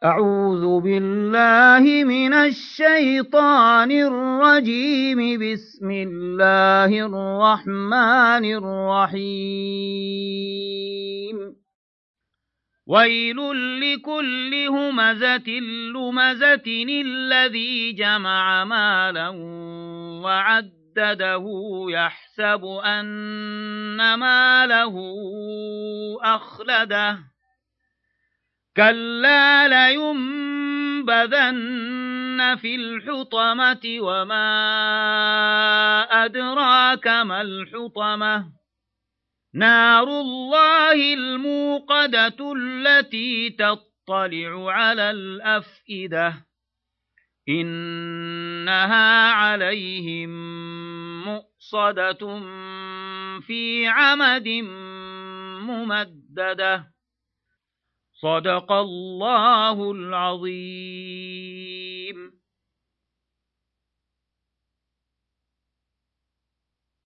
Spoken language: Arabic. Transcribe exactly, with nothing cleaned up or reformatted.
أعوذ بالله من الشيطان الرجيم. بسم الله الرحمن الرحيم. ويل لكل همزة لمزة الذي جمع مالا وعدده يحسب أن ماله أخلده كلا لينبذن في الحطمة وما أدراك ما الحطمة نار الله الموقدة التي تطلع على الأفئدة إنها عليهم مؤصدة في عمد ممددة. صدق الله العظيم.